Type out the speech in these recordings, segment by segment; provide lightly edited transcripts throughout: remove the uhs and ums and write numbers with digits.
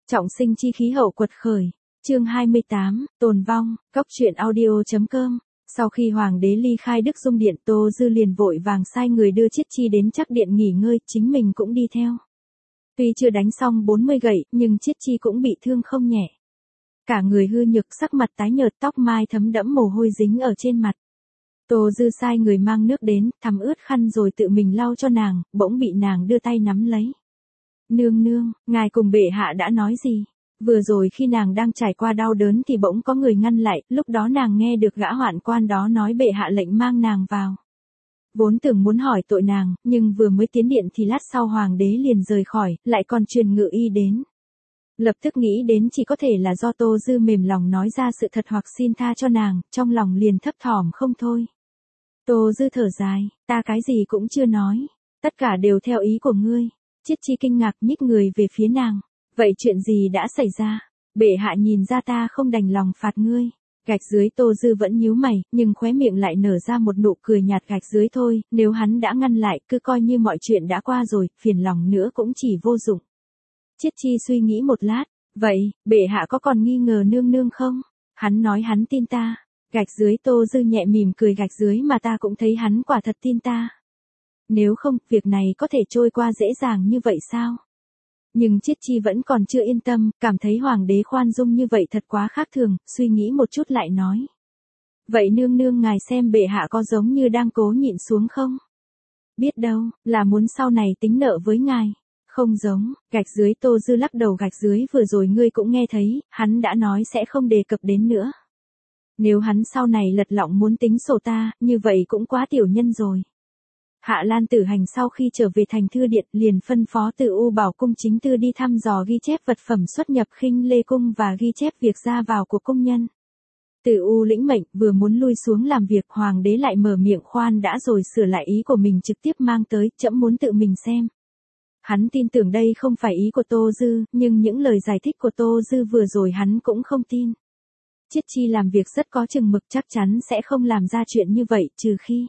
Trọng sinh chi khí hậu quật khởi. Chương 28, tồn vong. Cốc truyện audio.com. Sau khi hoàng đế ly khai Đức Dung Điện, Tô Dư liền vội vàng sai người đưa Chiết Chi đến Trắc Điện nghỉ ngơi, chính mình cũng đi theo. Tuy chưa đánh xong 40 gậy, nhưng Chiết Chi cũng bị thương không nhẹ. Cả người hư nhược, sắc mặt tái nhợt, tóc mai thấm đẫm mồ hôi dính ở trên mặt. Tô Dư sai người mang nước đến, thấm ướt khăn rồi tự mình lau cho nàng, bỗng bị nàng đưa tay nắm lấy. Nương nương, ngài cùng bệ hạ đã nói gì? Vừa rồi khi nàng đang trải qua đau đớn thì bỗng có người ngăn lại, lúc đó nàng nghe được gã hoạn quan đó nói bệ hạ lệnh mang nàng vào. Vốn tưởng muốn hỏi tội nàng, nhưng vừa mới tiến điện thì lát sau hoàng đế liền rời khỏi, lại còn truyền ngự y đến. Lập tức nghĩ đến chỉ có thể là do Tô Dư mềm lòng nói ra sự thật hoặc xin tha cho nàng, trong lòng liền thấp thỏm không thôi. Tô Dư thở dài, ta cái gì cũng chưa nói, tất cả đều theo ý của ngươi. Chiết Chi kinh ngạc nhích người về phía nàng. Vậy chuyện gì đã xảy ra? Bệ hạ nhìn ra ta không đành lòng phạt ngươi. Gạch dưới Tô Dư vẫn nhíu mày, nhưng khóe miệng lại nở ra một nụ cười nhạt. Gạch dưới thôi, nếu hắn đã ngăn lại, cứ coi như mọi chuyện đã qua rồi, phiền lòng nữa cũng chỉ vô dụng. Chiết Chi suy nghĩ một lát, vậy, bệ hạ có còn nghi ngờ nương nương không? Hắn nói hắn tin ta. Gạch dưới Tô Dư nhẹ mỉm cười, gạch dưới mà ta cũng thấy hắn quả thật tin ta. Nếu không, việc này có thể trôi qua dễ dàng như vậy sao? Nhưng Chiết Chi vẫn còn chưa yên tâm, cảm thấy hoàng đế khoan dung như vậy thật quá khác thường, suy nghĩ một chút lại nói. Vậy nương nương ngài xem bệ hạ có giống như đang cố nhịn xuống không? Biết đâu, là muốn sau này tính nợ với ngài. Không giống, gạch dưới Tô Dư lắc đầu, gạch dưới vừa rồi ngươi cũng nghe thấy, hắn đã nói sẽ không đề cập đến nữa. Nếu hắn sau này lật lọng muốn tính sổ ta, như vậy cũng quá tiểu nhân rồi. Hạ Lan Tử Hành sau khi trở về thành Thư Điện liền phân phó Từ U bảo cung chính tư đi thăm dò ghi chép vật phẩm xuất nhập Khinh Lê Cung và ghi chép việc ra vào của cung nhân. Từ U lĩnh mệnh vừa muốn lui xuống làm việc, hoàng đế lại mở miệng khoan đã rồi sửa lại ý của mình trực tiếp mang tới, trẫm muốn tự mình xem. Hắn tin tưởng đây không phải ý của Tô Dư, nhưng những lời giải thích của Tô Dư vừa rồi hắn cũng không tin. Chiết Chi làm việc rất có chừng mực, chắc chắn sẽ không làm ra chuyện như vậy, trừ khi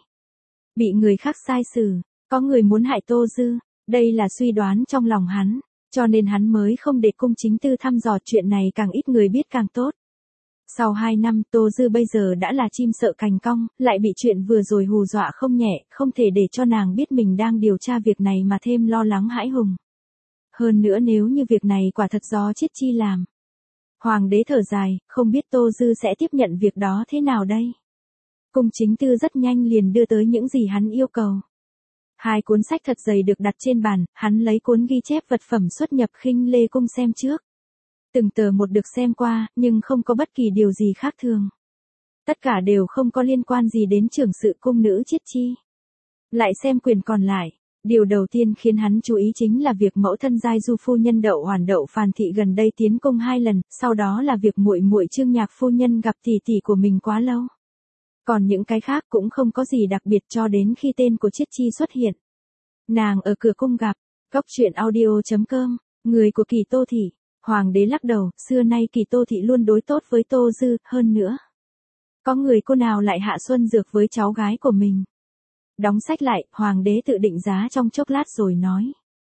bị người khác sai xử, có người muốn hại Tô Dư, đây là suy đoán trong lòng hắn, cho nên hắn mới không để cung chính tư thăm dò, chuyện này càng ít người biết càng tốt. Sau 2 năm Tô Dư bây giờ đã là chim sợ cành cong, lại bị chuyện vừa rồi hù dọa không nhẹ, không thể để cho nàng biết mình đang điều tra việc này mà thêm lo lắng hãi hùng. Hơn nữa nếu như việc này quả thật do Chiết Chi làm. Hoàng đế thở dài, không biết Tô Dư sẽ tiếp nhận việc đó thế nào đây? Cung chính tư rất nhanh liền đưa tới những gì hắn yêu cầu. 2 cuốn sách thật dày được đặt trên bàn, hắn lấy cuốn ghi chép vật phẩm xuất nhập Khinh Lê Cung xem trước. Từng tờ một được xem qua, nhưng không có bất kỳ điều gì khác thường. Tất cả đều không có liên quan gì đến trưởng sự cung nữ Chiết Chi. Lại xem quyền còn lại, điều đầu tiên khiến hắn chú ý chính là việc mẫu thân Giai Du phu nhân Đậu Hoàn Đậu Phàn thị gần đây tiến cung 2 lần, sau đó là việc muội muội Trương Nhạc phu nhân gặp tỷ tỷ của mình quá lâu. Còn những cái khác cũng không có gì đặc biệt cho đến khi tên của Chiết Chi xuất hiện. Nàng ở cửa cung gặp, Cốc truyện audio.com, người của Kỳ Tô Thị. Hoàng đế lắc đầu, xưa nay Kỳ Tô Thị luôn đối tốt với Tô Dư, hơn nữa. Có người cô nào lại hạ xuân dược với cháu gái của mình. Đóng sách lại, hoàng đế tự định giá trong chốc lát rồi nói.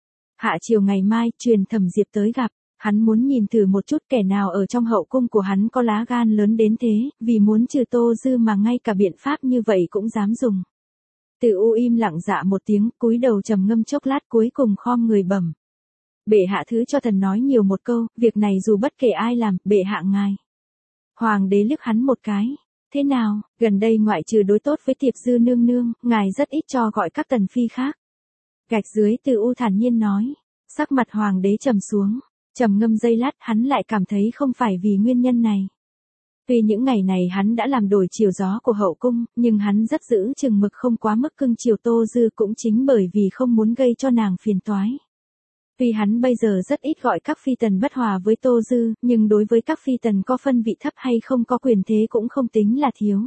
Hạ chiều ngày mai, truyền Thẩm Diệp tới gặp. Hắn muốn nhìn thử một chút kẻ nào ở trong hậu cung của hắn có lá gan lớn đến thế, vì muốn trừ Tô Dư mà ngay cả biện pháp như vậy cũng dám dùng. Từ U im lặng dạ một tiếng, cúi đầu trầm ngâm chốc lát cuối cùng khom người bẩm. Bệ hạ thứ cho thần nói nhiều một câu, việc này dù bất kể ai làm, bệ hạ ngài. Hoàng đế liếc hắn một cái. Thế nào, gần đây ngoại trừ đối tốt với Tiệp Dư nương nương, ngài rất ít cho gọi các tần phi khác. Gạch dưới Từ U thản nhiên nói. Sắc mặt hoàng đế trầm xuống. Trầm ngâm giây lát, hắn lại cảm thấy không phải vì nguyên nhân này. Tuy những ngày này hắn đã làm đổi chiều gió của hậu cung, nhưng hắn rất giữ chừng mực không quá mức cưng chiều Tô Dư, cũng chính bởi vì không muốn gây cho nàng phiền toái. Tuy hắn bây giờ rất ít gọi các phi tần bất hòa với Tô Dư, nhưng đối với các phi tần có phân vị thấp hay không có quyền thế cũng không tính là thiếu.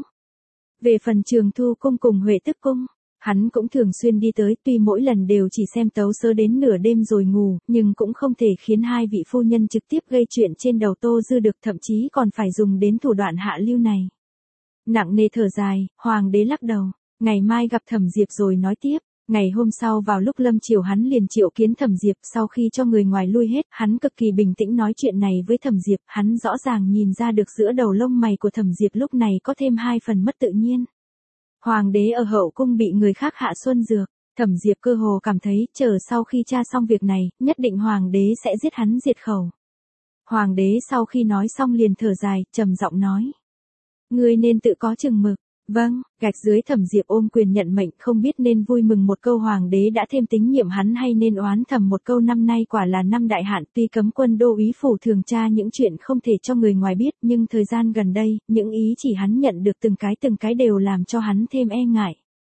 Về phần Trường Thu cung cùng Huệ Tức cung, hắn cũng thường xuyên đi tới, tuy mỗi lần đều chỉ xem tấu sớ đến nửa đêm rồi ngủ, nhưng cũng không thể khiến 2 vị phu nhân trực tiếp gây chuyện trên đầu Tô Dư được, thậm chí còn phải dùng đến thủ đoạn hạ lưu này. Nặng nề thở dài, hoàng đế lắc đầu, ngày mai gặp Thẩm Diệp rồi nói tiếp. Ngày hôm sau vào lúc lâm chiều hắn liền triệu kiến Thẩm Diệp, sau khi cho người ngoài lui hết, hắn cực kỳ bình tĩnh nói chuyện này với Thẩm Diệp, hắn rõ ràng nhìn ra được giữa đầu lông mày của Thẩm Diệp lúc này có thêm 2 phần mất tự nhiên. Hoàng đế ở hậu cung bị người khác hạ xuân dược, Thẩm Diệp cơ hồ cảm thấy, chờ sau khi tra xong việc này, nhất định hoàng đế sẽ giết hắn diệt khẩu. Hoàng đế sau khi nói xong liền thở dài, trầm giọng nói. Ngươi nên tự có chừng mực. Vâng, gạch dưới Thẩm Diệp ôm quyền nhận mệnh, không biết nên vui mừng một câu hoàng đế đã thêm tín nhiệm hắn hay nên oán thầm một câu năm nay quả là năm đại hạn, tuy cấm quân đô úy phủ thường tra những chuyện không thể cho người ngoài biết, nhưng thời gian gần đây, những ý chỉ hắn nhận được từng cái đều làm cho hắn thêm e ngại.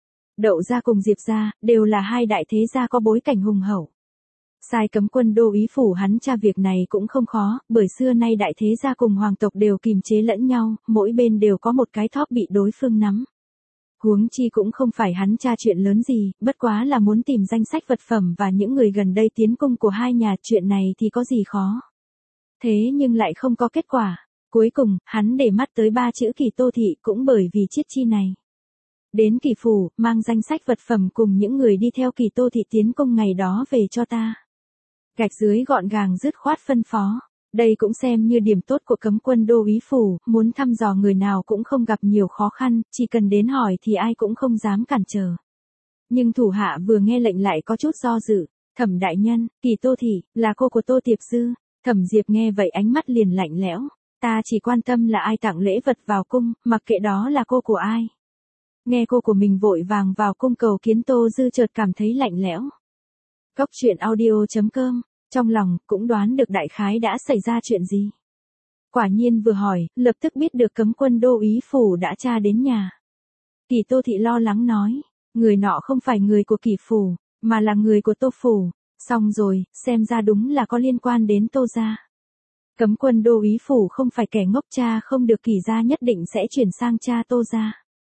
Đậu gia cùng Diệp gia, đều là hai đại thế gia có bối cảnh hùng hậu. Sai cấm quân đô úy phủ hắn tra việc này cũng không khó, bởi xưa nay đại thế gia cùng hoàng tộc đều kìm chế lẫn nhau, mỗi bên đều có một cái thóp bị đối phương nắm. Huống chi cũng không phải hắn tra chuyện lớn gì, bất quá là muốn tìm danh sách vật phẩm và những người gần đây tiến cung của hai nhà, chuyện này thì có gì khó. Thế nhưng lại không có kết quả. Cuối cùng, hắn để mắt tới 3 chữ Kỳ Tô Thị cũng bởi vì chiết chi này. Đến Kỳ phủ, mang danh sách vật phẩm cùng những người đi theo Kỳ Tô Thị tiến cung ngày đó về cho ta. Gạch dưới gọn gàng dứt khoát phân phó. Đây cũng xem như điểm tốt của cấm quân đô úy phủ, muốn thăm dò người nào cũng không gặp nhiều khó khăn, chỉ cần đến hỏi thì ai cũng không dám cản trở. Nhưng thủ hạ vừa nghe lệnh lại có chút do dự. Thẩm đại nhân, Kỳ Tô Thị, là cô của Tô Tiệp Dư. Thẩm Diệp nghe vậy ánh mắt liền lạnh lẽo. Ta chỉ quan tâm là ai tặng lễ vật vào cung, mặc kệ đó là cô của ai. Nghe cô của mình vội vàng vào cung cầu kiến Tô Dư chợt cảm thấy lạnh lẽo. Cốc truyện audio.com, trong lòng cũng đoán được đại khái đã xảy ra chuyện gì. Quả nhiên vừa hỏi, lập tức biết được cấm quân đô úy phủ đã tra đến nhà. Kỳ Tô Thị lo lắng nói, người nọ không phải người của Kỳ phủ, mà là người của Tô phủ. Xong rồi, xem ra đúng là có liên quan đến Tô gia. Cấm quân đô úy phủ không phải kẻ ngốc, cha không được Kỳ gia nhất định sẽ chuyển sang cha Tô gia.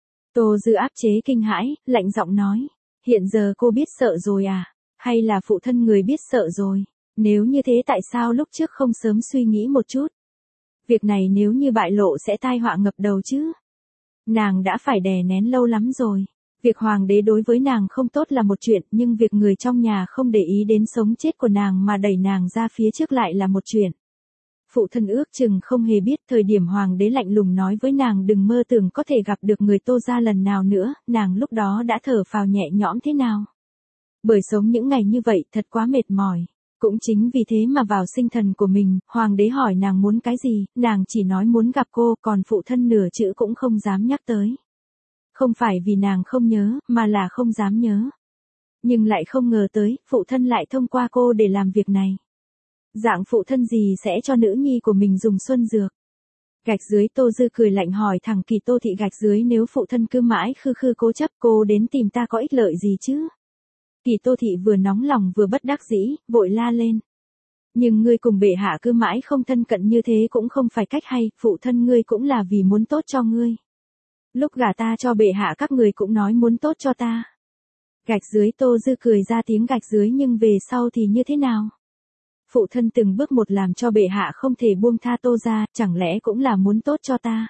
Tô Dư áp chế kinh hãi, lạnh giọng nói, hiện giờ cô biết sợ rồi à, hay là phụ thân người biết sợ rồi, nếu như thế tại sao lúc trước không sớm suy nghĩ một chút. Việc này nếu như bại lộ sẽ tai họa ngập đầu chứ. Nàng đã phải đè nén lâu lắm rồi. Việc hoàng đế đối với nàng không tốt là một chuyện, nhưng việc người trong nhà không để ý đến sống chết của nàng mà đẩy nàng ra phía trước lại là một chuyện. Phụ thân ước chừng không hề biết thời điểm hoàng đế lạnh lùng nói với nàng đừng mơ tưởng có thể gặp được người Tô gia lần nào nữa, nàng lúc đó đã thở phào nhẹ nhõm thế nào. Bởi sống những ngày như vậy thật quá mệt mỏi. Cũng chính vì thế mà vào sinh thần của mình, hoàng đế hỏi nàng muốn cái gì, nàng chỉ nói muốn gặp cô, còn phụ thân nửa chữ cũng không dám nhắc tới. Không phải vì nàng không nhớ, mà là không dám nhớ. Nhưng lại không ngờ tới, phụ thân lại thông qua cô để làm việc này. Dạng phụ thân gì sẽ cho nữ nhi của mình dùng xuân dược. Gạch dưới Tô Dư cười lạnh hỏi thẳng Kỳ Tô Thị, gạch dưới nếu phụ thân cứ mãi khư khư cố chấp, cô đến tìm ta có ích lợi gì chứ? Kỳ Tô Thị vừa nóng lòng vừa bất đắc dĩ, vội la lên. Nhưng ngươi cùng bệ hạ cứ mãi không thân cận như thế cũng không phải cách hay, phụ thân ngươi cũng là vì muốn tốt cho ngươi. Lúc gả ta cho bệ hạ các người cũng nói muốn tốt cho ta. Gạch dưới Tô Dư cười ra tiếng gạch dưới, nhưng về sau thì như thế nào? Phụ thân từng bước một làm cho bệ hạ không thể buông tha Tô gia, chẳng lẽ cũng là muốn tốt cho ta?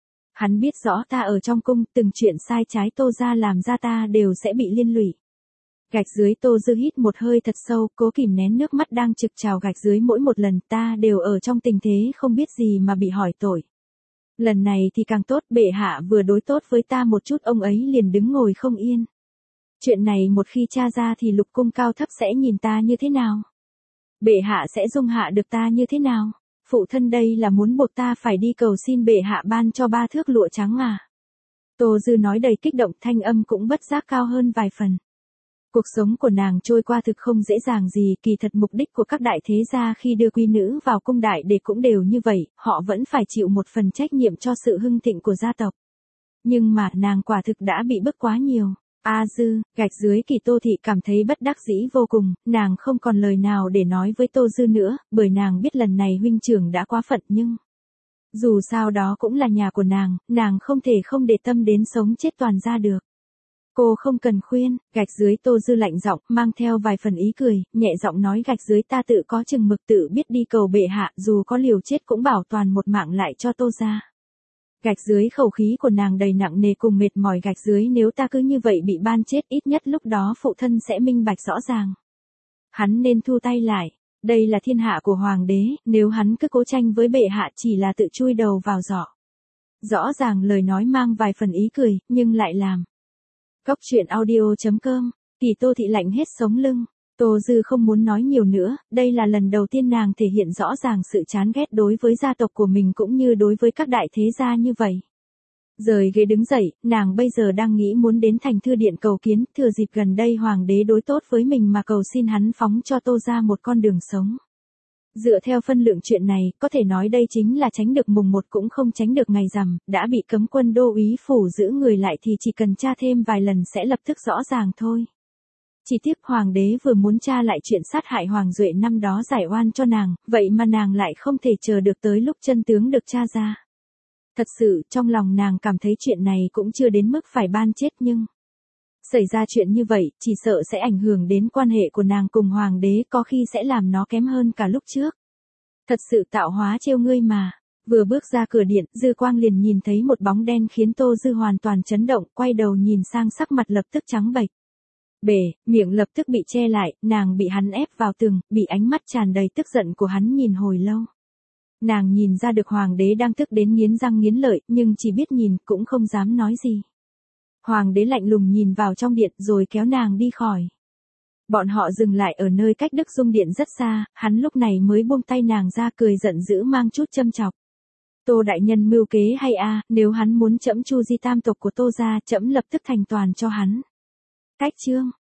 Hắn biết rõ ta ở trong cung, từng chuyện sai trái Tô gia làm ra ta đều sẽ bị liên lụy. Gạch dưới Tô Dư hít một hơi thật sâu, cố kìm nén nước mắt đang trực trào gạch dưới, mỗi một lần ta đều ở trong tình thế không biết gì mà bị hỏi tội. Lần này thì càng tốt, bệ hạ vừa đối tốt với ta một chút ông ấy liền đứng ngồi không yên. Chuyện này một khi tra ra thì lục cung cao thấp sẽ nhìn ta như thế nào? Bệ hạ sẽ dung hạ được ta như thế nào? Phụ thân đây là muốn buộc ta phải đi cầu xin bệ hạ ban cho 3 thước lụa trắng à? Tô Dư nói đầy kích động, thanh âm cũng bất giác cao hơn vài phần. Cuộc sống của nàng trôi qua thực không dễ dàng gì, kỳ thật mục đích của các đại thế gia khi đưa quý nữ vào cung đại để cũng đều như vậy, họ vẫn phải chịu một phần trách nhiệm cho sự hưng thịnh của gia tộc. Nhưng mà nàng quả thực đã bị bức quá nhiều. A Dư, gạch dưới Kỳ Tô Thị cảm thấy bất đắc dĩ vô cùng, nàng không còn lời nào để nói với Tô Dư nữa, bởi nàng biết lần này huynh trưởng đã quá phận, nhưng dù sao đó cũng là nhà của nàng không thể không để tâm đến sống chết toàn gia được. Cô không cần khuyên, gạch dưới Tô Dư lạnh giọng, mang theo vài phần ý cười, nhẹ giọng nói gạch dưới ta tự có chừng mực, tự biết đi cầu bệ hạ, dù có liều chết cũng bảo toàn một mạng lại cho Tô gia. Gạch dưới khẩu khí của nàng đầy nặng nề cùng mệt mỏi. Gạch dưới, nếu ta cứ như vậy bị ban chết, ít nhất lúc đó phụ thân sẽ minh bạch rõ ràng. Hắn nên thu tay lại. Đây là thiên hạ của hoàng đế, nếu hắn cứ cố tranh với bệ hạ chỉ là tự chui đầu vào giỏ. Rõ ràng lời nói mang vài phần ý cười, nhưng lại làm. Cốc truyện audio.com, Kỳ Tô Thị lạnh hết sống lưng. Tô Dư không muốn nói nhiều nữa, đây là lần đầu tiên nàng thể hiện rõ ràng sự chán ghét đối với gia tộc của mình cũng như đối với các đại thế gia như vậy. Rời ghế đứng dậy, nàng bây giờ đang nghĩ muốn đến Thành Thư Điện cầu kiến, thừa dịp gần đây hoàng đế đối tốt với mình mà cầu xin hắn phóng cho Tô ra một con đường sống. Dựa theo phân lượng chuyện này, có thể nói đây chính là tránh được mùng 1 cũng không tránh được ngày rằm, đã bị cấm quân đô úy phủ giữ người lại thì chỉ cần tra thêm vài lần sẽ lập tức rõ ràng thôi. Chỉ tiếc hoàng đế vừa muốn tra lại chuyện sát hại Hoàng Duệ năm đó giải oan cho nàng, vậy mà nàng lại không thể chờ được tới lúc chân tướng được tra ra. Thật sự, trong lòng nàng cảm thấy chuyện này cũng chưa đến mức phải ban chết nhưng... Xảy ra chuyện như vậy, chỉ sợ sẽ ảnh hưởng đến quan hệ của nàng cùng hoàng đế, có khi sẽ làm nó kém hơn cả lúc trước. Thật sự tạo hóa trêu ngươi mà. Vừa bước ra cửa điện, Dư Quang liền nhìn thấy một bóng đen khiến Tô Dư hoàn toàn chấn động, quay đầu nhìn sang sắc mặt lập tức trắng bệch. Miệng lập tức bị che lại, nàng bị hắn ép vào tường, bị ánh mắt tràn đầy tức giận của hắn nhìn hồi lâu. Nàng nhìn ra được hoàng đế đang tức đến nghiến răng nghiến lợi, nhưng chỉ biết nhìn, cũng không dám nói gì. Hoàng đế lạnh lùng nhìn vào trong điện rồi kéo nàng đi khỏi. Bọn họ dừng lại ở nơi cách Đức Dung Điện rất xa, hắn lúc này mới buông tay nàng ra cười giận dữ mang chút châm chọc. Tô đại nhân mưu kế hay a, nếu hắn muốn trẫm chu di tam tộc của Tô gia, trẫm lập tức thành toàn cho hắn. Cách chương